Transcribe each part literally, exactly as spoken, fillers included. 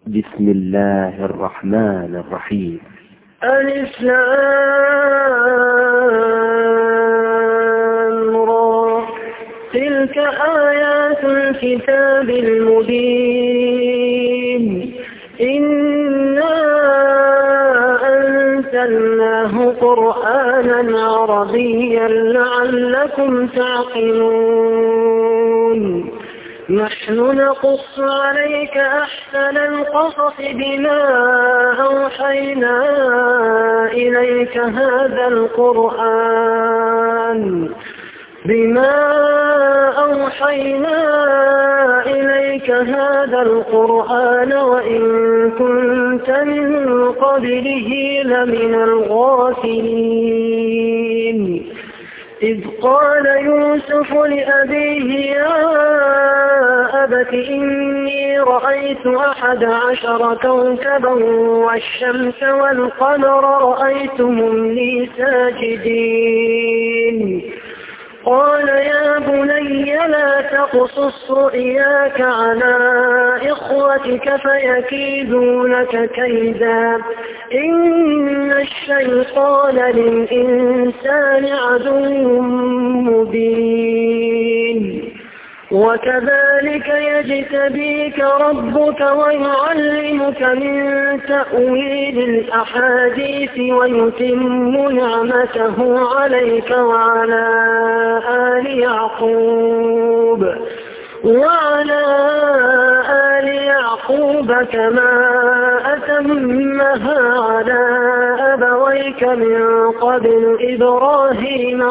بسم الله الرحمن الرحيم. ألف لام را تلك آيات الكتاب المبين إنا أنزلناه قرآنا عربيا لعلكم تعقلون. نحن نقص عليك أحسن القصص بما أوحينا إليك هذا القرآن بما أوحينا إليك هذا القرآن وإن كنت من قبله لمن الغافلين. إذ قال يوسف لأبيه يا أبت إني رأيت أحد عشر كوكبا والشمس والقمر رأيتهم لي ساجدين. قال يا بني لا تقصص رؤياك على إخوتك فيكيدوا لك كيدا إن الشيطان للإنسان عدو مبين. وكذلك يجتبيك ربك ويعلمك من تأويل الأحاديث ويتم نعمته عليك وعلى آل يعقوب وعلى آل يعقوب كما أتمها على أبويك من قبل إبراهيم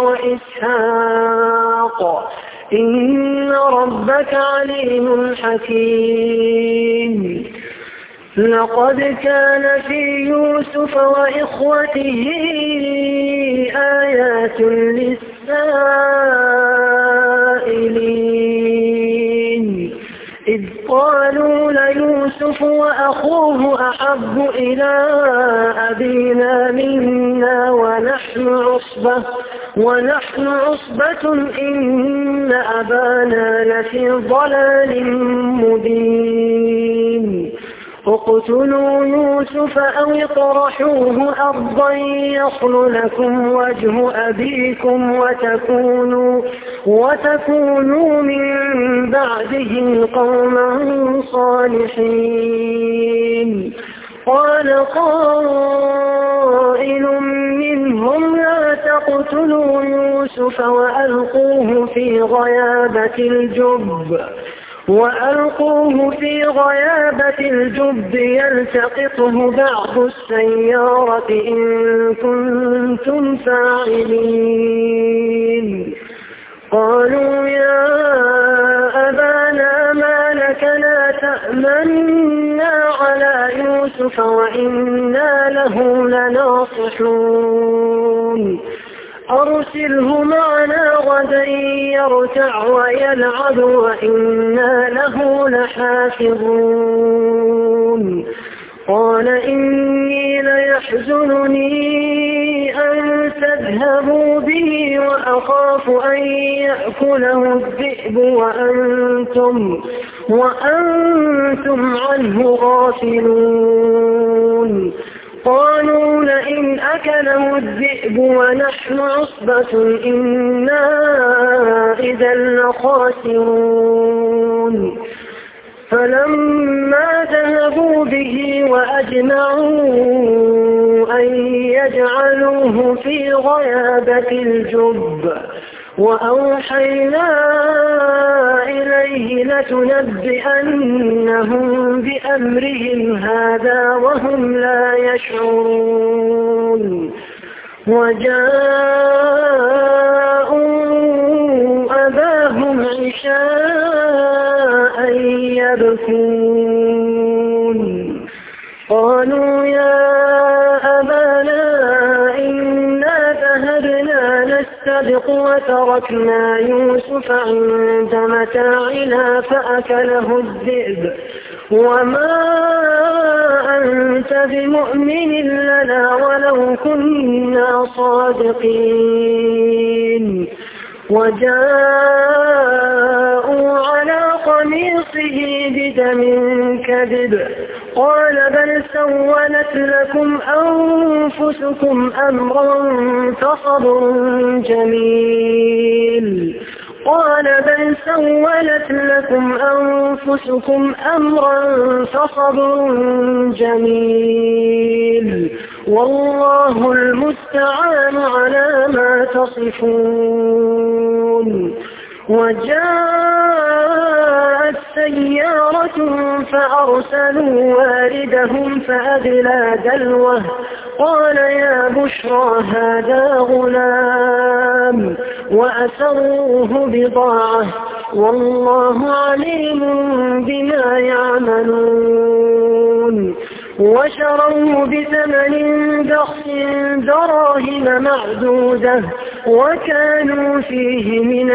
وإسحاق إن ربك عليم حكيم. لقد كان في يوسف وإخوته آيات للسائلين إذ قالوا ليوسف وأخوه أحب إلى أبينا منا ونحن عصبة ونحن عصبة إن أبانا لفي ضلال مبين. اقتلوا يوسف أو اطرحوه أرضا يخل لكم وجه أبيكم وتكونوا, وتكونوا من بعده قوما صالحين. قال قائل منهم لا تقتلوا يوسف وألقوه في غيابة الجب وألقوه في غيابة الجب يلتقطه بعض السيارة إن كنتم فاعلين. قالوا يا أبانا ما لك لا تأمنا على يوسف وإنا له لناصحون. أرسله معنا غدا يرتع ويلعب وإنا له لحافظون. قال إني ليحزنني أن تذهبوا به وأخاف أن يأكله الذئب وأنتم, وأنتم عنه غافلون. قالوا لئن أكله الذئب ونحن عصبة إنا إذا لخاسرون. فلما ذهبوا به وأجمعوا أن يجعلوه في غيابة الجب وأوحينا إليه لتنبئنهم بأمرهم هذا وهم لا يشعرون. وجاءوا أباهم عشاء يبكون. قالوا يا أبانا إنا ذهبنا نستبق وتركنا يوسف عند متاعنا فأكله الذئب وما أنت بمؤمن لنا ولو كنا صادقين. وجاءوا على قميصه بدم كذب قال بل سولت لكم أنفسكم أمرا فصبر جميل قال بل سولت لكم أنفسكم أمرا فصبر جميل والله المستعان على ما تصفون. وجاءت سيارة فأرسلوا واردهم فأدلى دلوه قال يا بشرى هذا غلام وأسروه بضاعة والله عليم بما يعملون. وشروه بثمن بخس دراهم معدودة وكانوا فيه من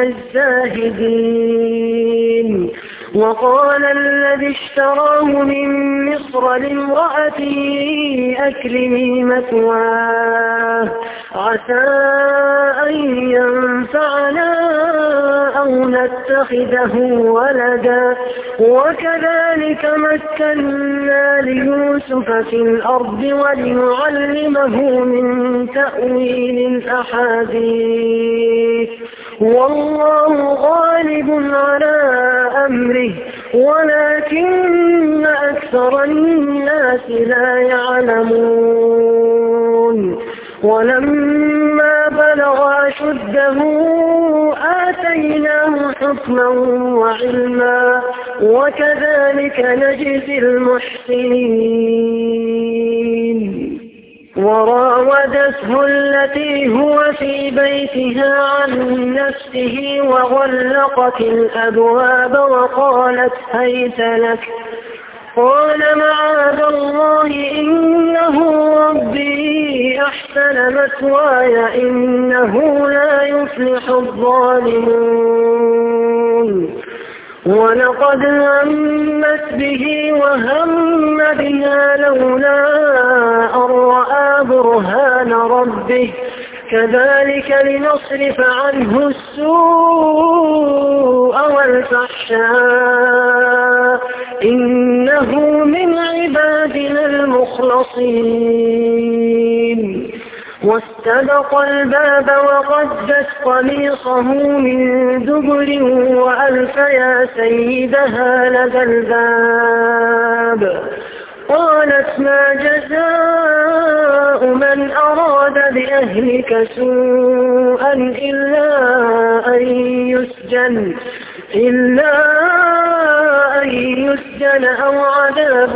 الزاهدين. وقال الذي اشتراه من مصر لامرأته أكرمي مثواه عسى أن ينفعنا أو نتخذه ولدا وكذلك مكنا ليوسف في الأرض ولنعلمه من تأويل الأحاديث والله غالب على أمره ولكن أكثر الناس لا يعلمون. ولما بلغ أشده آتيناه حكما وعلما وكذلك نجزي المحسنين. وراودته التي هو في بيتها عن نفسه وغلقت الأبواب وقالت هيت لك قال معاذ الله إنه ربي أحسن مثواي إنه لا يفلح الظالمون. ولقد همت به وهم بها لولا أن رأى برهان ربه كذلك لنصرف عنه السوء والفحشاء إنه من عبادنا المخلصين. واستبق الباب وقدت قميصه من دبر وألف يا سيدها لدى الباب قالت ما جزاء من أراد بأهلك سوءا إلا أن يسجن إلا أن يسجن أو عذاب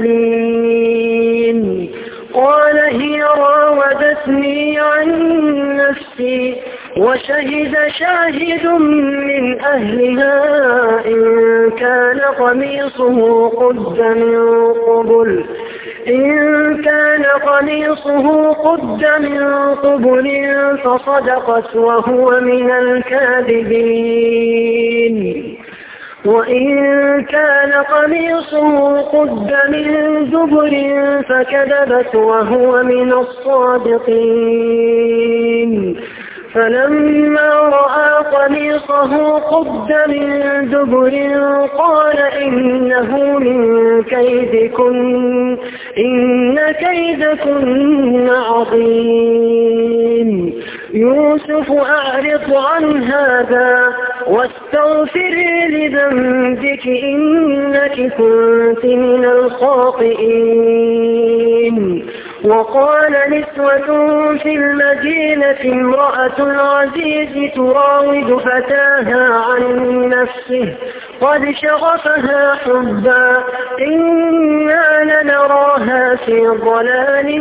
أليم. قال هي راودتني عن نفسي وشهد شاهد من أهلها إن كان قميصه قد من قبل إن كان قميصه قد من قبل فصدقت وهو من الكاذبين وإن كان قميصه قد من دبر فكذبت وهو من الصادقين. فلما رأى قميصه قد من دبر قال إنه من كيدكن إن كيدكن عظيم. يوسف أعرض عن هذا واستغفري لذنبك إنك كنت من الخاطئين. وقال نسوة في المدينة امرأة العزيز تراود فتاها عن نفسه قد شغفها حبا إنا لنراها في ضلال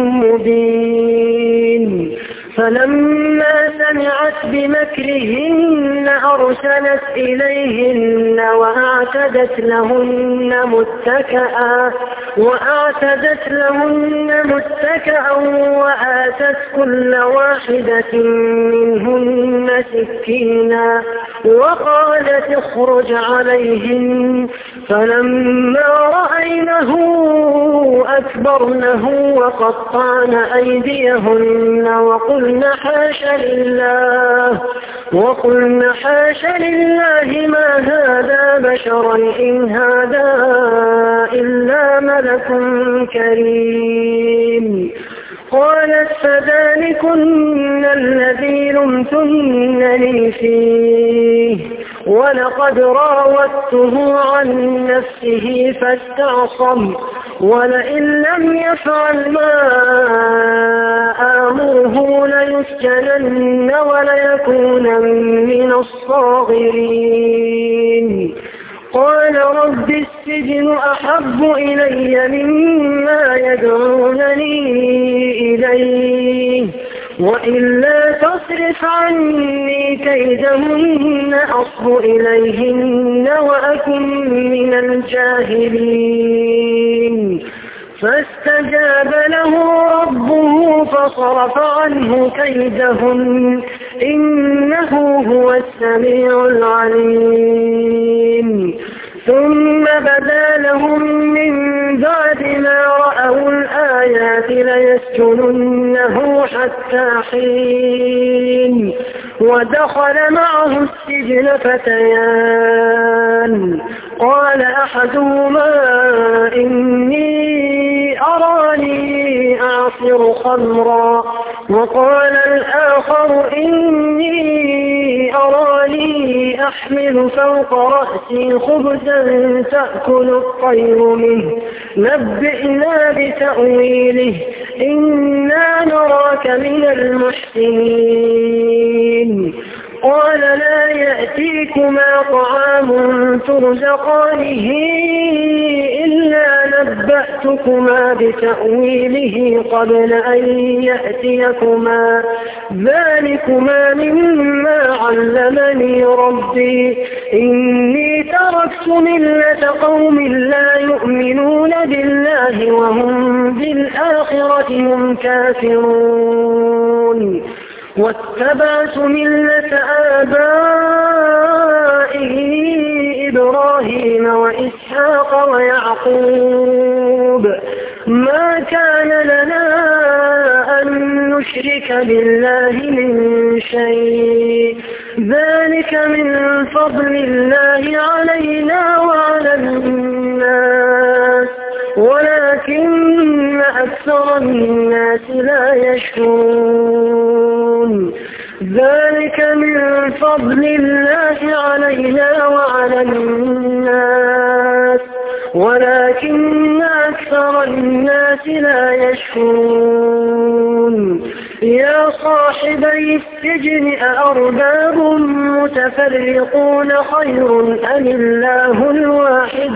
مبين. فلما سمعت بمكرهن أرسلت إليهن وأعتدت لهن متكئا وأعتدت لهن متكئا وآتت كل واحدة منهن سكينا وقالت اخرج عليهن. فلما رأينه فأكبرنه وقطعن أيديهن وقلن حاش لله وقلن حاش لله ما هذا بشرا إن هذا إلا ملك كريم. قالت فذلكن الذي لمتنني فيه ولقد راودته عن نفسه فاستعصم ولئن لم يفعل ما آمره ليسجنن وليكون من الصاغرين. قال رب السجن أحب إلي مما يدعونني إليه وإلا تصرف عني كيدهن أصب إليهن وأكن من الجاهلين. فاستجاب له ربه فصرف عنه كيدهن إنه هو السميع العليم. ثم بدا لهم من بعد ما رأوا الآيات ليسجننه حتى حين. ودخل معه السجن فتيان قال أحدهما إني أراني أعصر خمرا وقال الآخر إني أراني أحمل فوق رأسي خبزا تأكل الطير منه نبئنا بتأويله إنا نراك من المحسنين. قال لا يأتيكما طعام ترزقانه إلا نبأتكما بتأويله قبل أن يأتيكما ذلكما مما علمني ربي إني تركت ملة قوم لا يؤمنون بالله وهم بالآخرة هم كافرون واتبعت ملة آبائه إبراهيم وإسحاق ويعقوب ما كان لنا أن نشرك بالله من شيء ذلك من فضل الله علينا وعلى الناس ولكن أكثر الناس لا يشكرون. ذلك من فضل الله علينا وعلى الناس ولكن أكثر الناس لا يشكرون. يا صاحبي السجن أأرباب متفرقون خير أم الله الواحد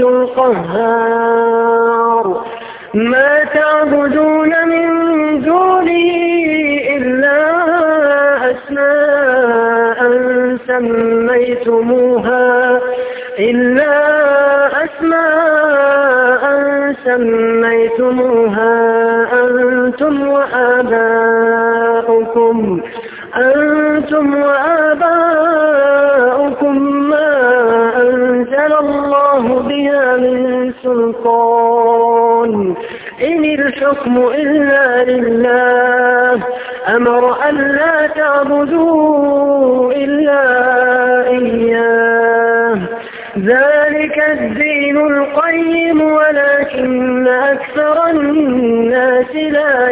القهار. ما تعبدون من دونه إلا أسماء سميتموها إلا أسماء سميتموها أنتم وآباؤكم أنتم وآباؤكم ما أنزل الله بها من سلطان إن الحكم إلا لله أمر أن لا تعبدوا إلا إياه ذلك الدين القيم ولكن أكثر الناس لا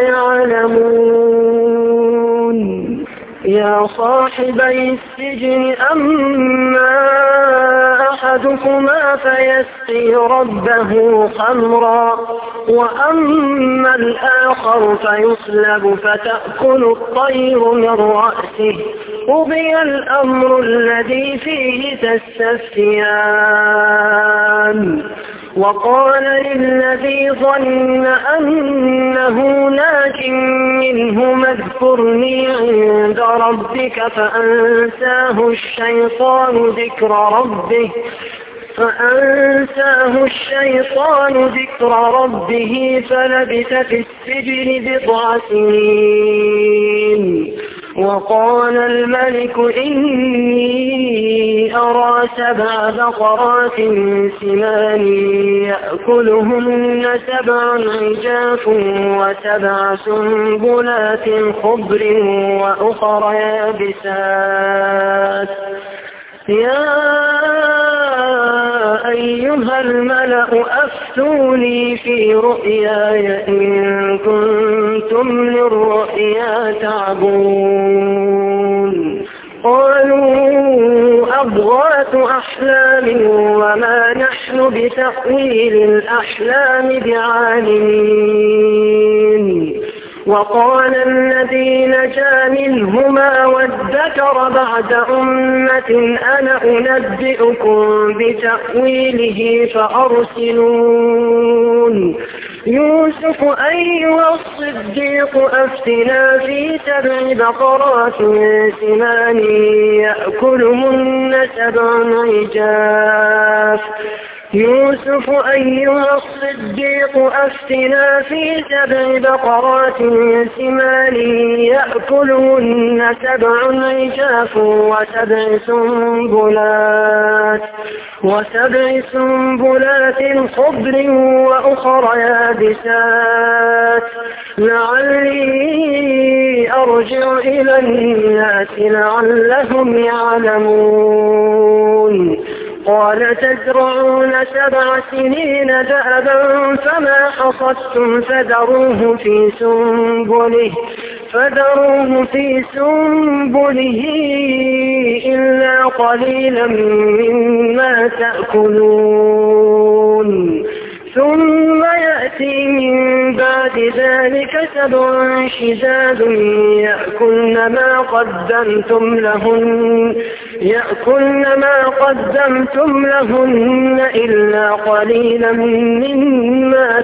يعلمون. يا صاحبي السجن أما أحدكما فيسقي ربه خمرا وأما الآخر فيصلب فتأكل الطير من رأسه قضي الأمر الذي فيه تستفتيان. وقال للذي ظن أنه ناج منه اذكرني عند ربك فأنساه الشيطان ذكر ربه فأنساه الشيطان ذكر ربه فلبث في السجن بضع سنين. وقال الملك إني أرى سبع بقرات سمان يأكلهن سبع عجاف وسبع سنبلات خضر وأخر يابسات يا أيها الملأ أفتوني في رؤياي إن كنتم للرؤيا تعبون. قالوا أضغاث أحلام وما نحن بتأويل الأحلام بعالمين. وقال الذي نجا منهما وادكر بعد أمة أنا أنبئكم بتأويله فأرسلون. يوسف أيها الصديق أفتنا في سبع بقرات سمان يأكلهن سبع عجاف يوسف أيها الصديق أفتنا في سبع بقرات سمان يأكلهن سبع عجاف وسبع سنبلات وسبع سنبلات خضر وأخر يابسات لعلي أرجع إلى الناس لعلهم يعلمون. قال تزرعون سبع سنين دأبا فما حصدتم فذروه في سنبله فذروه في سنبله إلا قليلا مما تأكلون. ثم يأتي من بعد ذلك سبع شداد يأكلن ما قدمتم لهن يأكلن ما قدمتم لهن إلا قليلا مما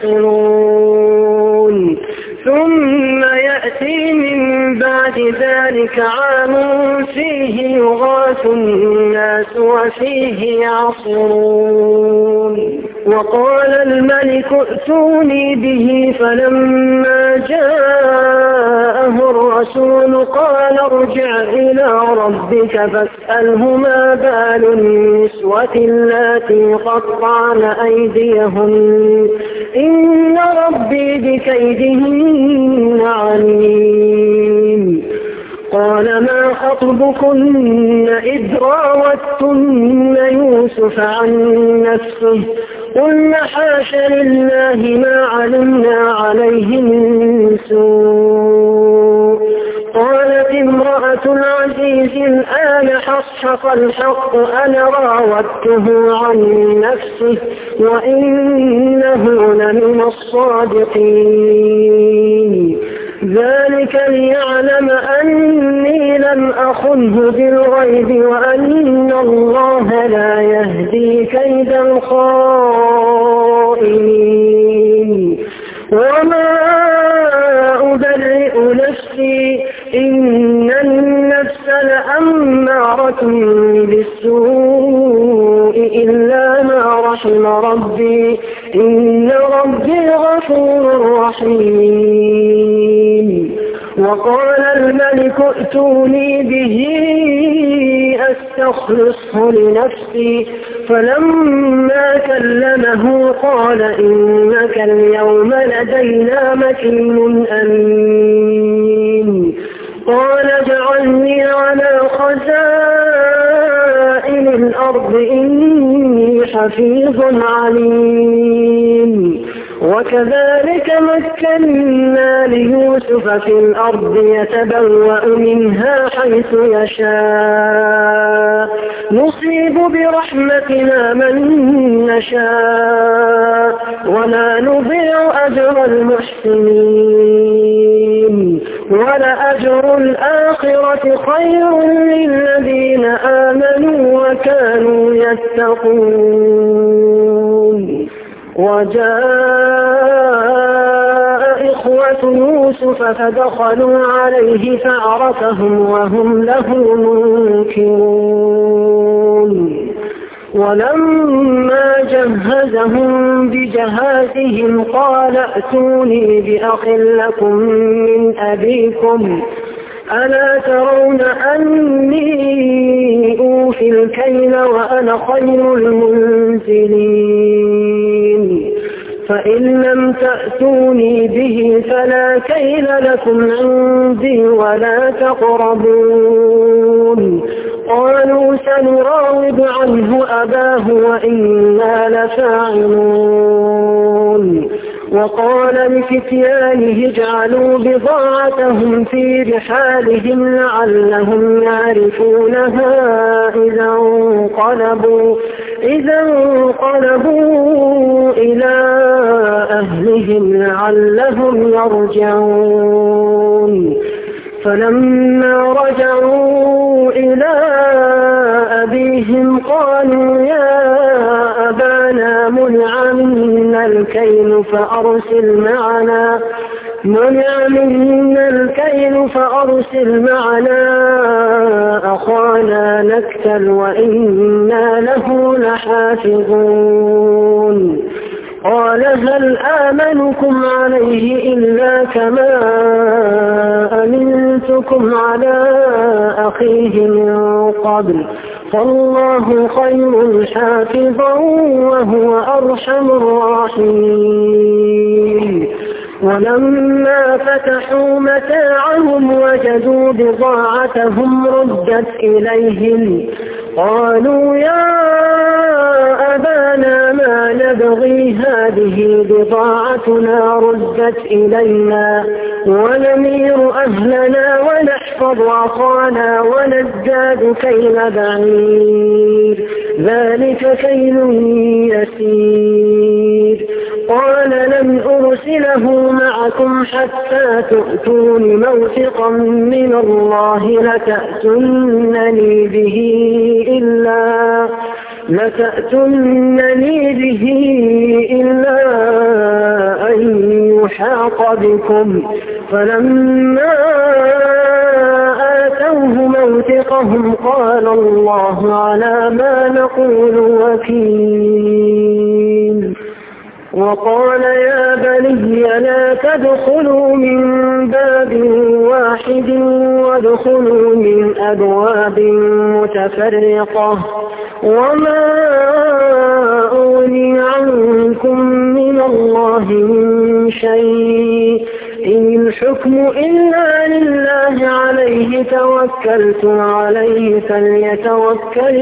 تحصنون. ثم يأتي من بعد ذلك عام فيه يغاث الناس وفيه يعصرون. وقال الملك ائتوني به فلما جاءه الرسول قال ارجع إلى ربك فاسأله ما بال النسوة اللاتي قطعن أيديهن إن ربي بكيدهن عليم. قال ما خطبكن إذ راوتن يوسف عن نفسه قلنا حاش لله ما علمنا عليه من سوء. قالت امرأة العزيز الآن حصحص الحق أنا راودته عن نفسه وإنه لمن الصادقين. ذلك ليعلم أني لم أخنه بالغيب وأن الله لا يهدي كيد الخائنين. وما أبرئ نفسي إن النفس لأمارة بالسوء إلا ما رحم ربي إن ربي غفور رحيم. وقال الملك ائتوني به أستخلصه لنفسي فلما كلمه قال إنك اليوم لدينا مكين أمين. قال اجعلني على خزائن الأرض إني حفيظ عليم. وكذلك مكنا ليوسف في الأرض يتبوأ منها حيث يشاء نصيب برحمتنا من نشاء ولا نضيع أجر المحسنين. ولأجر الآخرة خير للذين آمنوا وكانوا يتقون. وجاء إخوة يوسف فدخلوا عليه فعرفهم وهم له منكرون. ولما جهزهم بجهازهم قال ائتوني بأخ لكم من أبيكم ألا ترون أني أوفي الكيل وأنا خير المنزلين فإن لم تأتوني به فلا كيل لكم عندي ولا تقربون قالوا سنراود عنه أباه وإنا لفاعلون وقال لفتيانه اجعلوا بضاعتهم في رحالهم لعلهم يعرفونها إذا انقلبوا, إذا انقلبوا إلى أهلهم لعلهم يرجعون فلما رجعوا إلى أبيهم قالوا يا أبانا منع منا الكيل فأرسل معنا منع منا الكيل فأرسل معنا أخانا نكتل وإنا له لحافظون قال هل آمنكم عليه إلا كما أمنتكم على أخيه من قبل فالله خير حافظا وهو أرحم الراحمين ولما فتحوا متاعهم وجدوا بضاعتهم ردت إليهم قالوا يا أبانا ما نبغي هذه بضاعتنا ردت إلينا ونمير أهلنا ونحفظ أخانا ونزداد كيل بعير ذلك كيل يسير قال لن أرسله معكم حتى تؤتون موثقا من الله لتأتونني به إلا لتأتونني به إلا أن يحاط بكم فلما آتوه موثقهم قال الله على ما نقول وكيل وقال يا بني لا تدخلوا من باب واحد وادخلوا من أبواب متفرقة وما أغني عنكم من الله من شيء إن الحكم إلا لله عليه توكلت عليه فليتوكل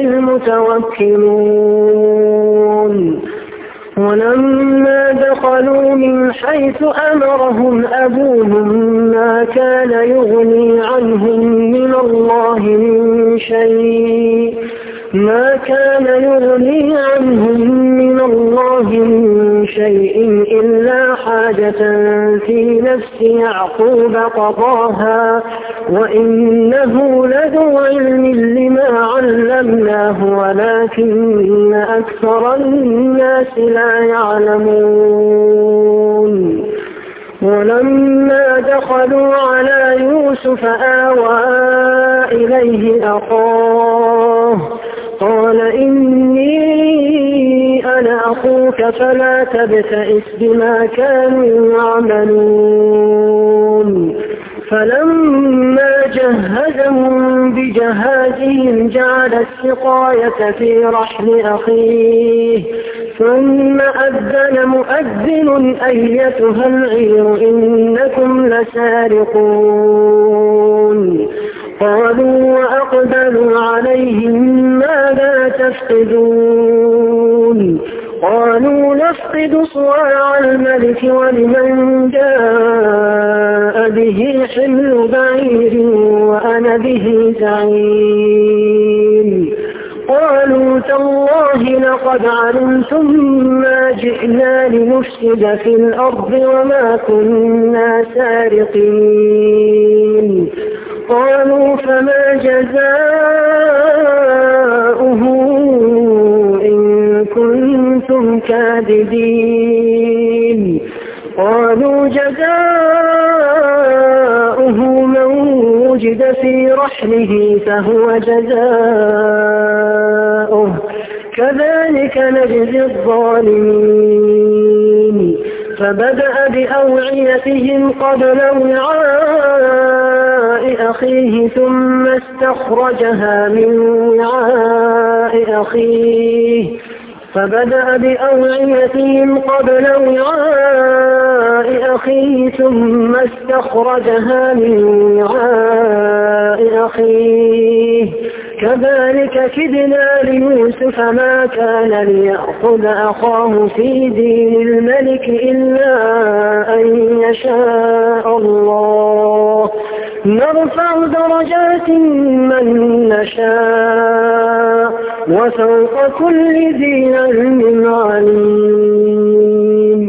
المتوكلون ولما دخلوا من حيث أمرهم أبوهم ما كان يغني عنهم من الله من شيء ما كان يغني عنهم من الله من شيء إلا حاجة في نفس يعقوب قضاها وإنه لذو علم لما علمناه ولكن أكثر الناس لا يعلمون ولما دخلوا على يوسف آوى إليه أخاه قال إني أنا أخوك فلا تبتئس بما كانوا يعملون فلما جهزهم بجهازهم جعل السقاية في رحل أخيه ثم أذن مؤذن أيتها العير إنكم لسارقون قالوا وأقبلوا عليهم ماذا تفقدون قالوا نفقد صواع الملك ولمن جاء به حمل بعير وأنا به زعيم قالوا تالله لقد علمتم ما جئنا لنفسد في الأرض وما كنا سارقين قالوا فما جزاؤه إن كنتم كاذبين قالوا جزاؤه من وجد في رحله فهو جزاؤه كذلك نجزي الظالمين. فبدأ بأوعيتهم قبل وعاء أخيه ثم استخرجها من وعاء أخيه فبدأ بأوعيتهم قبل وعاء أخيه ثم استخرجها من وعاء أخيه كذلك كدنا ليوسف ما كان ليأخذ أخاه في دين الملك إلا أن يشاء الله نرفع درجات من نشاء وفوق كل ذي علم عليم.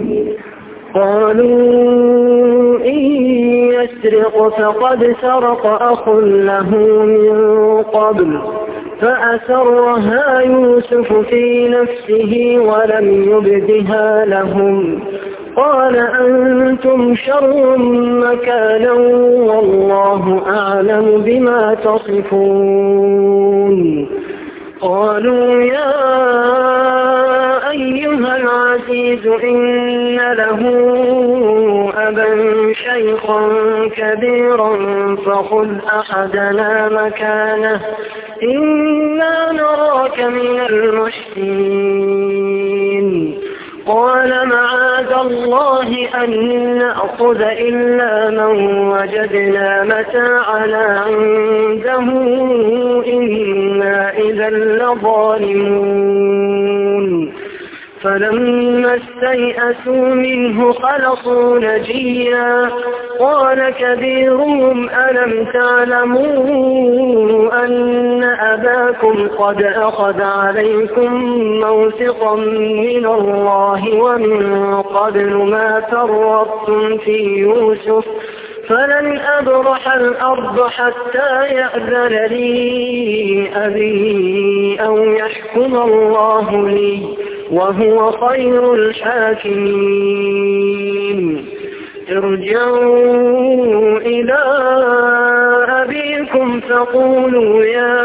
قالوا إن يسرق فقد سرق أخ له من قبل فأسرها يوسف في نفسه ولم يبدها لهم قال أنتم شر مكانا والله أعلم بما تصفون. قالوا يا أيها العزيز إن له أبا شيخا كبيرا فخذ أحدنا مكانه إنا نراك من المحسنين. قال معاذ الله أن نأخذ إلا من وجدنا متاعنا عنده إنا إذا لظالمون. فلما استيئسوا منه خلصوا نجيا قال كبيرهم ألم تعلموا أن أباكم قد أخذ عليكم موثقا من الله ومن قبل ما فرطتم في يوسف فلن أبرح الأرض حتى يأذن لي أبي أو يحكم الله لي وهو خير الحاكمين. ارجعوا إلى أبيكم فقولوا يا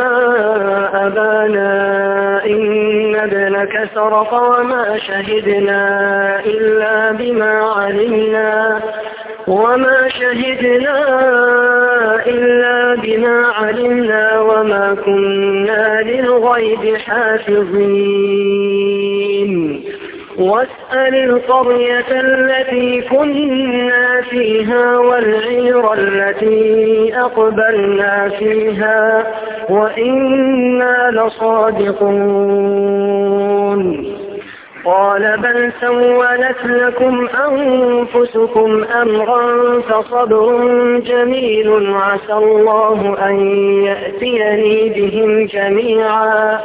أبانا إن ابنك سرق وما شهدنا إلا بما علمنا وما شهدنا إلا بما علمنا وما كنا للغيب حافظين. واسأل القرية التي كنا فيها والعير التي أقبلنا فيها وإنا لصادقون. قال بل سولت لكم أنفسكم أمرا فصبر جميل عسى الله أن يأتيني بهم جميعا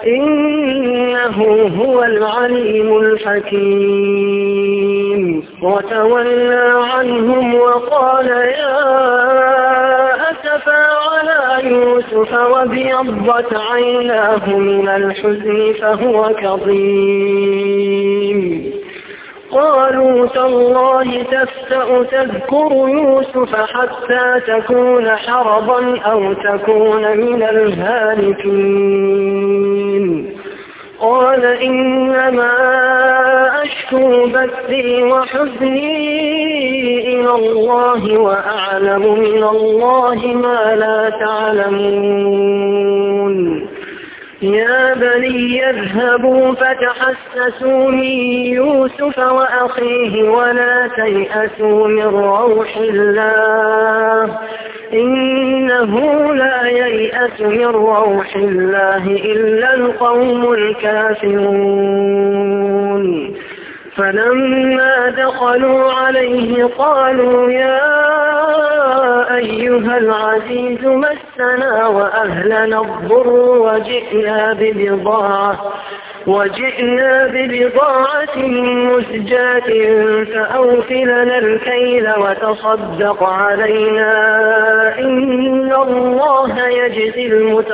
إنه هو العليم الحكيم. وتولى عنهم وقال يا أسفا على يوسف وابيضت عيناه من الحزن فهو كظيم. قالوا تالله تفتأ تذكر يوسف حتى تكون حرضا أو تكون من الهالكين. قال إنما أشكو بثي وحزني إلى الله وأعلم من الله ما لا تعلمون. يا بني اذهبوا فتحسسوا من يوسف وأخيه ولا تيأسوا من روح الله إنه لا ييأس من روح الله إلا القوم الكافرون. فلما دخلوا عليه قالوا يا أيها العزيز مسنا وأهلنا الضر وجئنا ببضاعة وجئنا ببضاعة مزجاة فأوفلنا الكيل وتصدق علينا إن الله يجزي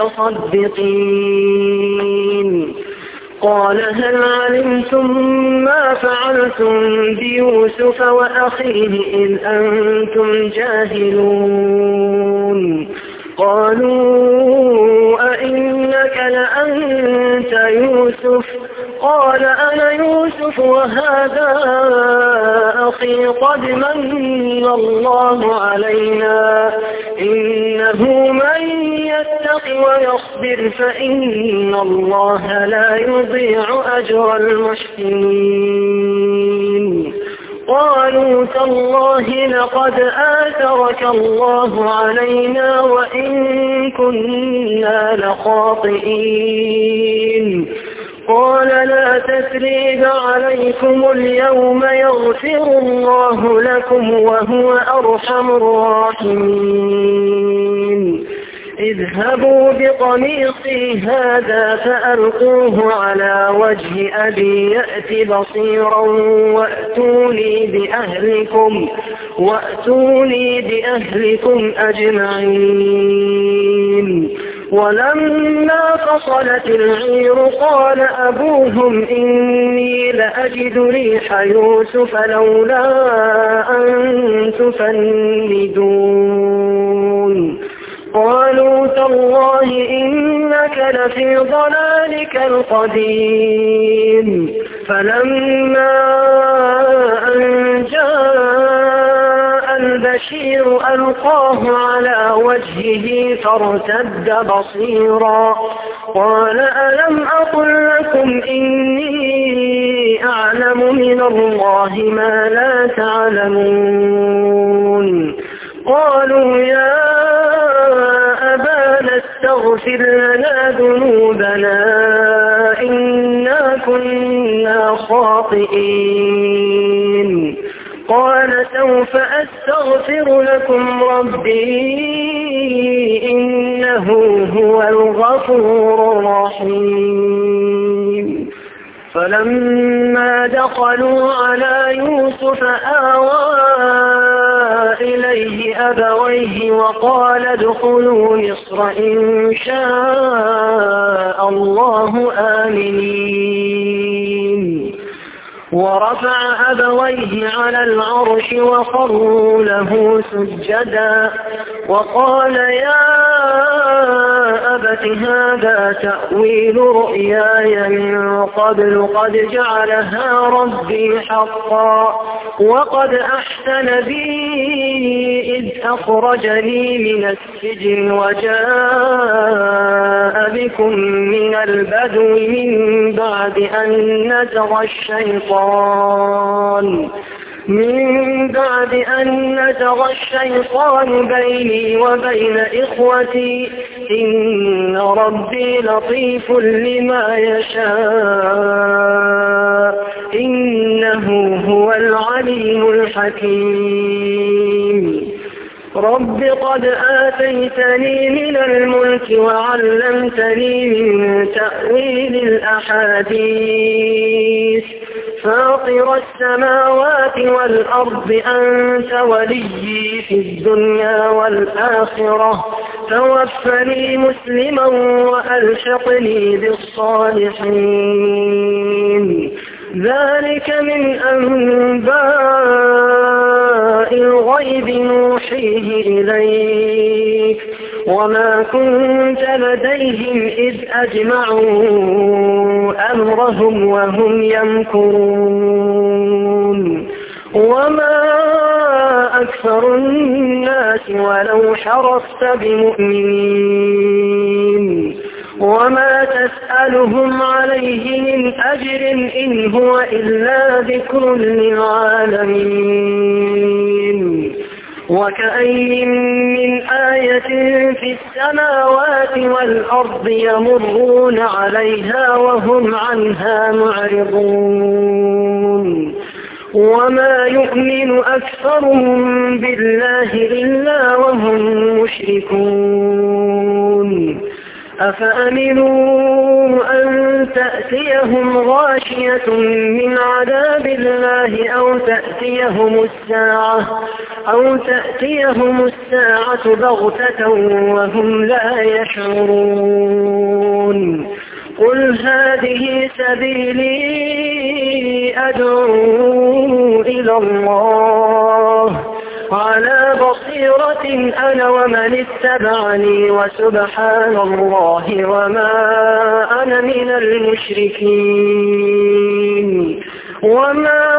المتصدقين. قال هل علمتم ما فعلتم بيوسف وأخيه إذ أنتم جاهلون. قالوا أئنك قال أنت يوسف؟ قال أنا يوسف وهذا أخي قد من الله علينا إنه من يتق ويصبر فإن الله لا يضيع أجر المحسنين. قالوا تالله لقد آثرك الله علينا وإن كنا لخاطئين. قال لا تثريب عليكم اليوم يغفر الله لكم وهو أرحم الراحمين. اذهبوا بقميصي هذا فألقوه على وجه أبي يأت بصيرا وأتوني بأهلكم, وأتوني بأهلكم أجمعين. ولما فصلت العير قال أبوهم إني لأجد ريح يوسف لولا أن تفندون. قالوا تالله إنك لفي ضلالك القديم. فلما أن جاء البشير ألقاه على وجهه فارتد بصيرا. قال ألم أقل لكم إني أعلم من الله ما لا تعلمون. قالوا يا أبانا استغفر لنا ذنوبنا إنا كنا خاطئين. قال سوف أستغفر لكم ربي إنه هو الغفور الرحيم. فلما دخلوا على يوسف آوى إليه أبويه وقال ادخلوا مصر إن شاء الله آمنين. ورفع أبويه على العرش وخروا له سجدا وقال يا أبت هذا تأويل رؤياي من قبل قد جعلها ربي حقا وقد أحسن بي إذ أخرجني من السجن وجاء بكم من البدو من بعد أن نزغ الشيطان من بعد أن نزغ الشيطان بيني وبين إخوتي إن ربي لطيف لما يشاء إنه هو العليم الحكيم. رب قد آتيتني من الملك وعلمتني من تأويل الأحاديث فاطر السماوات والأرض أنت وليي في الدنيا والآخرة توفني مسلما وألحقني بالصالحين. ذلك من أنباء الغيب نوحيه إليك وما كنت لديهم إذ أجمعوا أمرهم وهم يمكرون. وما أكثر الناس ولو حرصت بمؤمنين وما تسألهم عليه من أجر إن هو إلا ذكر للعالمين. وكأي من آية في السماوات والأرض يمرون عليها وهم عنها معرضون. وما يؤمن أكثرهم بالله إلا وهم مشركون. أفأمنوا أن تأتيهم غاشية من عذاب الله أو تأتيهم الساعة أو تأتيهم الساعة بغتة وهم لا يشعرون. قل هذه سبيلي أدعو إلى الله على بصيرة أنا ومن اتبعني وسبحان الله وما أنا من المشركين. وما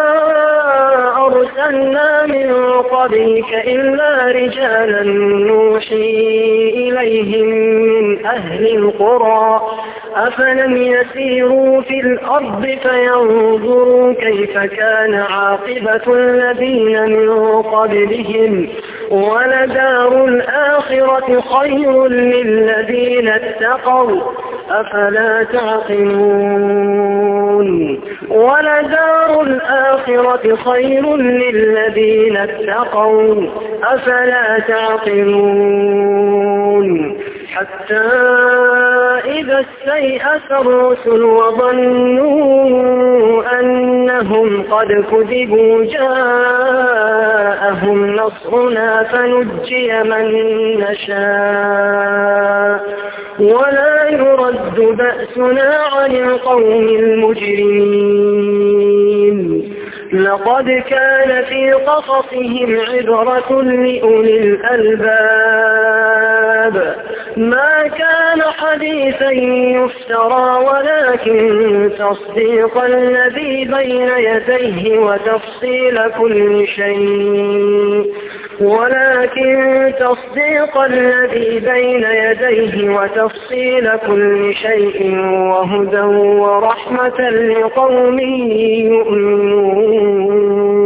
أرسلنا من قبلك إلا رجالا نوحي إليهم من أهل القرى أفلم يسيروا في الأرض فينظروا كيف كان عاقبة الذين من قبلهم ولدار الآخرة خير للذين اتقوا أفلا تعقلون. ولدار الآخرة خير للذين اتقوا أفلا تعقلون. حتى إذا استيأس الرسل وظنوا أنهم قد كذبوا جاءهم نصرنا فنجي من نشاء ولا يرد بأسنا عن القوم المجرمين. لقد كان في قصصهم عبرة لأولي الألباب ما كان حديثا يفترى ولكن تصديق الذي بين يديه وتفصيل كل شيء ولكن تصديق الذي بين يديه وتفصيل كل شيء وهدى ورحمة لقوم يؤمنون.